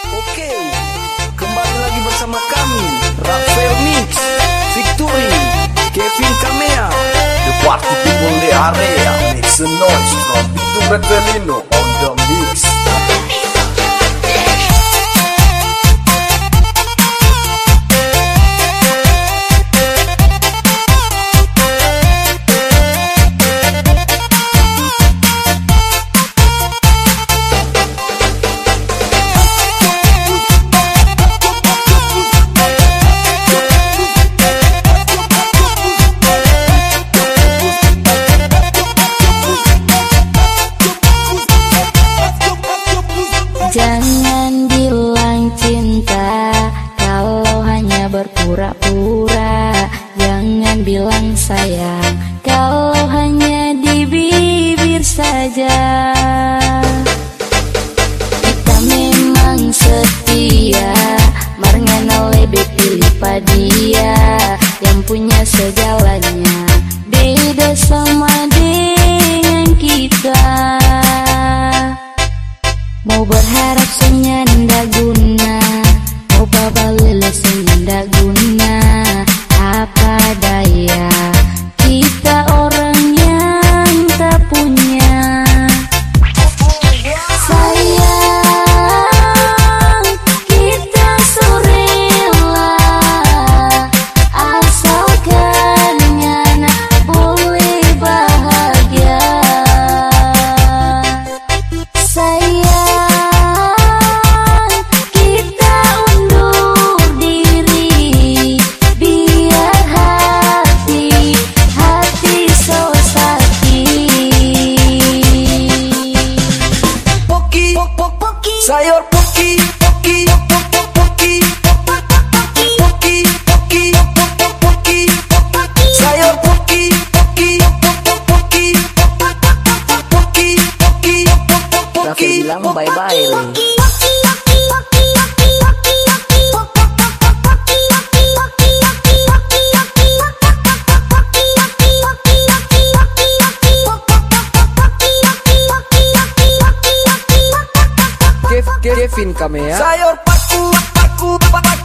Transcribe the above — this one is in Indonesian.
Oke, kembali lagi bersama kami Rafael Mix, Victory, Kevin Kamea. The party people in the area make some noise from Vito Bertolino on the mix. Jangan bilang cinta kalau hanya berpura-pura. Jangan bilang sayang kalau hanya di bibir saja. Kita memang setia, marngana lebih pilih padia yang punya segalanya, beda sama dengan kita. Mau berharap senyum ndak guna, mau babalele senyum ndak guna. Apa daya kita orang yang tak punya. Sayang, kita sorela asalkan nyana boleh bahagia. Sayang, sayur poki, poki, poki, poki, poki, poki, sayur poki, poki, poki, poki, poki, poki, bilang bye-bye. Kevin Kamea. Sayur paku, paku, paku.